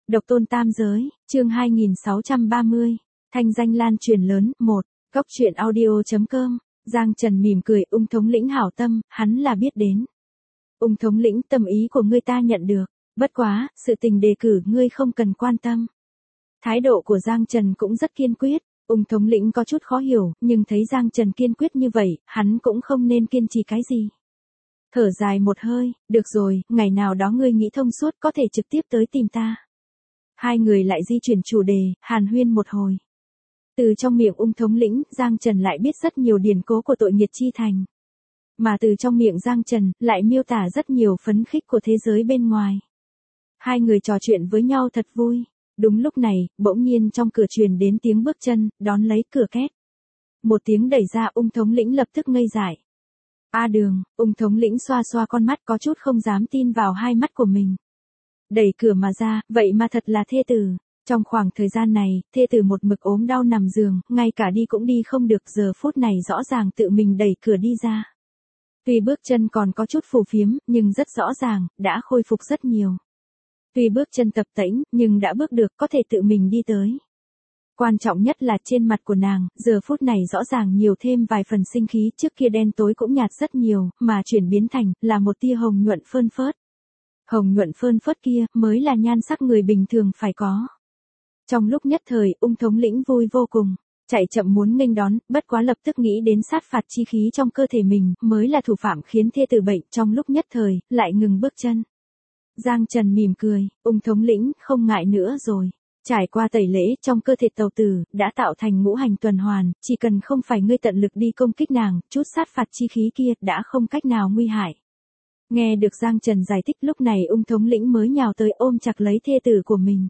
Độc tôn tam giới, chương 2630, thanh danh lan truyền lớn, 1, Cốc truyện audio.com, Giang Trần mỉm cười, Ung thống lĩnh hảo tâm, hắn là biết đến. Ung thống lĩnh, tâm ý của ngươi ta nhận được, bất quá, sự tình đề cử ngươi không cần quan tâm. Thái độ của Giang Trần cũng rất kiên quyết, Ung thống lĩnh có chút khó hiểu, nhưng thấy Giang Trần kiên quyết như vậy, hắn cũng không nên kiên trì cái gì. Thở dài một hơi, được rồi, ngày nào đó ngươi nghĩ thông suốt có thể trực tiếp tới tìm ta. Hai người lại di chuyển chủ đề, hàn huyên một hồi. Từ trong miệng Ung thống lĩnh, Giang Trần lại biết rất nhiều điển cố của tội nghiệt chi thành. Mà từ trong miệng Giang Trần, lại miêu tả rất nhiều phấn khích của thế giới bên ngoài. Hai người trò chuyện với nhau thật vui. Đúng lúc này, bỗng nhiên trong cửa truyền đến tiếng bước chân, đón lấy cửa két. Một tiếng đẩy ra, Ung thống lĩnh lập tức ngây dại. A Đường, Ung thống lĩnh xoa xoa con mắt, có chút không dám tin vào hai mắt của mình. Đẩy cửa mà ra, vậy mà thật là thê tử. Trong khoảng thời gian này, thê tử một mực ốm đau nằm giường, ngay cả đi cũng đi không được, giờ phút này rõ ràng tự mình đẩy cửa đi ra. Tuy bước chân còn có chút phù phiếm, nhưng rất rõ ràng, đã khôi phục rất nhiều. Tuy bước chân tập tễnh, nhưng đã bước được, có thể tự mình đi tới. Quan trọng nhất là trên mặt của nàng, giờ phút này rõ ràng nhiều thêm vài phần sinh khí, trước kia đen tối cũng nhạt rất nhiều, mà chuyển biến thành, là một tia hồng nhuận phơn phớt. Hồng nhuận phơn phớt kia, mới là nhan sắc người bình thường phải có. Trong lúc nhất thời, Ung thống lĩnh vui vô cùng, chạy chậm muốn nghênh đón, bất quá lập tức nghĩ đến sát phạt chi khí trong cơ thể mình, mới là thủ phạm khiến thê tử bệnh, trong lúc nhất thời, lại ngừng bước chân. Giang Trần mỉm cười, Ung thống lĩnh, không ngại nữa rồi. Trải qua tẩy lễ trong cơ thể tàu tử, đã tạo thành ngũ hành tuần hoàn, chỉ cần không phải ngươi tận lực đi công kích nàng, chút sát phạt chi khí kia đã không cách nào nguy hại. Nghe được Giang Trần giải thích, lúc này Ung thống lĩnh mới nhào tới ôm chặt lấy thê tử của mình.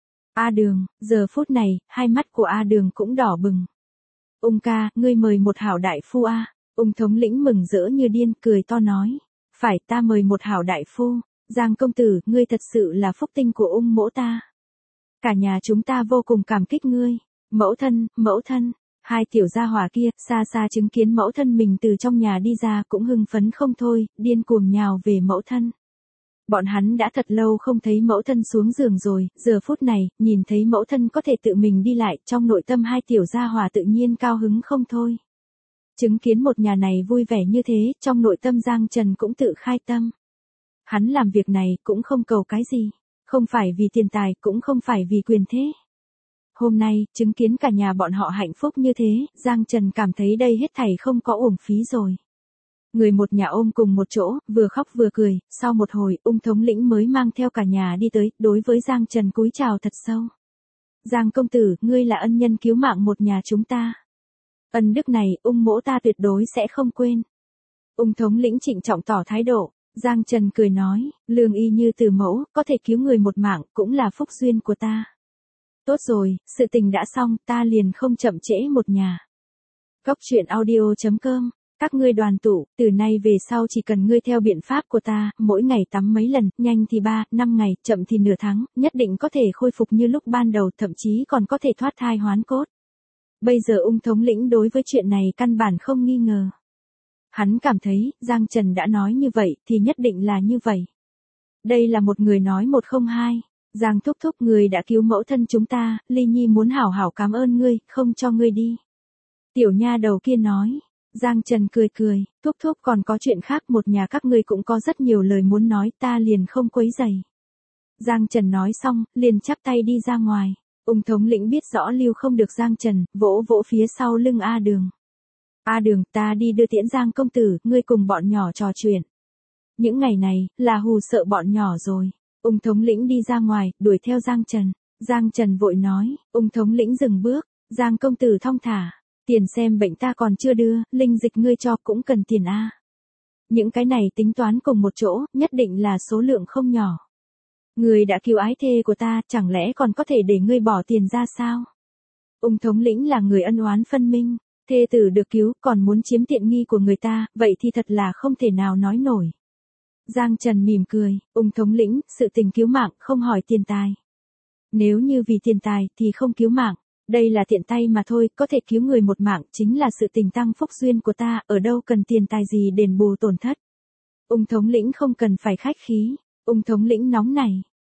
A Đường, giờ phút này, hai mắt của A Đường cũng đỏ bừng. Ung ca, ngươi mời một hảo đại phu a. Ung thống lĩnh mừng rỡ như điên, cười to nói. Phải, ta mời một hảo đại phu. Giang công tử, ngươi thật sự là phúc tinh của Ung mỗ ta. Cả nhà chúng ta vô cùng cảm kích ngươi. Mẫu thân. Hai tiểu gia hỏa kia, xa xa chứng kiến mẫu thân mình từ trong nhà đi ra cũng hưng phấn không thôi, điên cuồng nhào về mẫu thân. Bọn hắn đã thật lâu không thấy mẫu thân xuống giường rồi, giờ phút này, nhìn thấy mẫu thân có thể tự mình đi lại, trong nội tâm hai tiểu gia hỏa tự nhiên cao hứng không thôi. Chứng kiến một nhà này vui vẻ như thế, trong nội tâm Giang Trần cũng tự khai tâm. Hắn làm việc này cũng không cầu cái gì, không phải vì tiền tài, cũng không phải vì quyền thế. Hôm nay, chứng kiến cả nhà bọn họ hạnh phúc như thế, Giang Trần cảm thấy đây hết thảy không có uổng phí rồi. Người một nhà ôm cùng một chỗ, vừa khóc vừa cười, sau một hồi, Ung thống lĩnh mới mang theo cả nhà đi tới, đối với Giang Trần cúi chào thật sâu. Giang công tử, ngươi là ân nhân cứu mạng một nhà chúng ta. Ân đức này, Ung mỗ ta tuyệt đối sẽ không quên. Ung thống lĩnh trịnh trọng tỏ thái độ, Giang Trần cười nói, lương y như từ mẫu, có thể cứu người một mạng, cũng là phúc duyên của ta. Tốt rồi, sự tình đã xong, ta liền không chậm trễ một nhà. Cốc truyện audio.com, các ngươi đoàn tụ, từ nay về sau chỉ cần ngươi theo biện pháp của ta, mỗi ngày tắm mấy lần, nhanh thì 3, 5 ngày, chậm thì nửa tháng, nhất định có thể khôi phục như lúc ban đầu, thậm chí còn có thể thoát thai hoán cốt. Bây giờ Ung thống lĩnh đối với chuyện này căn bản không nghi ngờ. Hắn cảm thấy, Giang Trần đã nói như vậy, thì nhất định là như vậy. Đây là một người nói một không hai. Giang thúc thúc, người đã cứu mẫu thân chúng ta, Ly Nhi muốn hảo hảo cảm ơn ngươi, không cho ngươi đi. Tiểu nha đầu kia nói. Giang Trần cười cười, thúc thúc còn có chuyện khác, một nhà các ngươi cũng có rất nhiều lời muốn nói, ta liền không quấy rầy. Giang Trần nói xong, liền chắp tay đi ra ngoài. Ung thống lĩnh biết rõ lưu không được Giang Trần, vỗ vỗ phía sau lưng A Đường. A Đường, ta đi đưa tiễn Giang công tử, ngươi cùng bọn nhỏ trò chuyện. Những ngày này, là hù sợ bọn nhỏ rồi. Ung thống lĩnh đi ra ngoài, đuổi theo Giang Trần. Giang Trần vội nói, Ung thống lĩnh dừng bước, Giang công tử thong thả. Tiền xem bệnh ta còn chưa đưa, linh dịch ngươi cho cũng cần tiền a. Những cái này tính toán cùng một chỗ, nhất định là số lượng không nhỏ. Ngươi đã cứu ái thê của ta, chẳng lẽ còn có thể để ngươi bỏ tiền ra sao? Ung thống lĩnh là người ân oán phân minh, thê tử được cứu, còn muốn chiếm tiện nghi của người ta, vậy thì thật là không thể nào nói nổi. Giang Trần mỉm cười, Ung thống lĩnh, sự tình cứu mạng, không hỏi tiền tài. Nếu như vì tiền tài, thì không cứu mạng. Đây là tiện tay mà thôi, có thể cứu người một mạng, chính là sự tình tăng phúc duyên của ta, ở đâu cần tiền tài gì đền bù tổn thất. Ung thống lĩnh không cần phải khách khí, Ung thống lĩnh nóng này.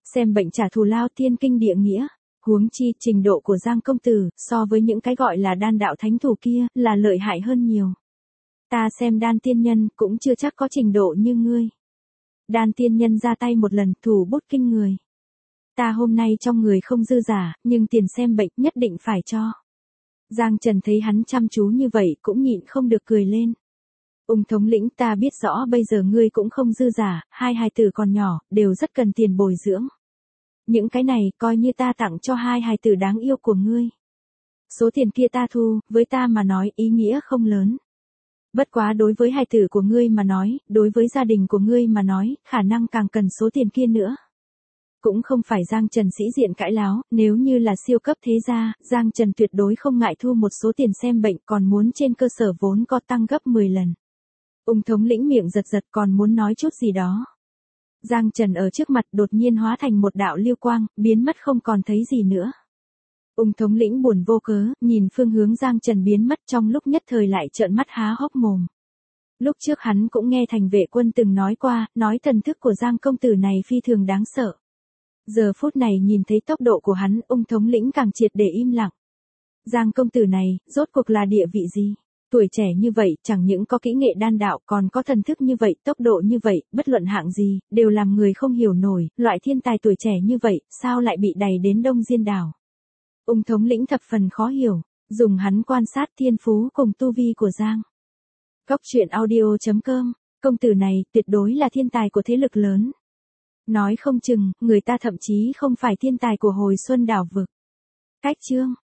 Xem bệnh trả thù lao thiên kinh địa nghĩa. Huống chi trình độ của Giang công tử, so với những cái gọi là đan đạo thánh thủ kia, là lợi hại hơn nhiều. Ta xem đan tiên nhân, cũng chưa chắc có trình độ như ngươi. Đan tiên nhân ra tay một lần, thủ bút kinh người. Ta hôm nay trong người không dư giả, nhưng tiền xem bệnh nhất định phải cho. Giang Trần thấy hắn chăm chú như vậy cũng nhịn không được cười lên. Ung thống lĩnh, ta biết rõ bây giờ ngươi cũng không dư giả, hai hài tử còn nhỏ, đều rất cần tiền bồi dưỡng. Những cái này coi như ta tặng cho hai hài tử đáng yêu của ngươi. Số tiền kia ta thu, với ta mà nói ý nghĩa không lớn. Bất quá đối với hài tử của ngươi mà nói, đối với gia đình của ngươi mà nói, khả năng càng cần số tiền kia nữa. Cũng không phải Giang Trần sĩ diện cãi láo, nếu như là siêu cấp thế gia, Giang Trần tuyệt đối không ngại thu một số tiền xem bệnh, còn muốn trên cơ sở vốn có tăng gấp 10 lần. Ung thống lĩnh miệng giật giật còn muốn nói chút gì đó. Giang Trần ở trước mặt đột nhiên hóa thành một đạo lưu quang, biến mất không còn thấy gì nữa. Ung thống lĩnh buồn vô cớ, nhìn phương hướng Giang Trần biến mất, trong lúc nhất thời lại trợn mắt há hốc mồm. Lúc trước hắn cũng nghe Thành Vệ Quân từng nói qua, nói thần thức của Giang công tử này phi thường đáng sợ. Giờ phút này nhìn thấy tốc độ của hắn, ung thống lĩnh càng triệt để im lặng. Giang công tử này, rốt cuộc là địa vị gì? Tuổi trẻ như vậy, chẳng những có kỹ nghệ đan đạo, còn có thần thức như vậy, tốc độ như vậy, bất luận hạng gì, đều làm người không hiểu nổi, loại thiên tài tuổi trẻ như vậy, sao lại bị đày đến Đông Diên đảo? Ung thống lĩnh thập phần khó hiểu, dùng hắn quan sát thiên phú cùng tu vi của Giang. Góc truyện audio.com, công tử này, tuyệt đối là thiên tài của thế lực lớn. Nói không chừng, người ta thậm chí không phải thiên tài của hồi xuân đảo vực. Cách chương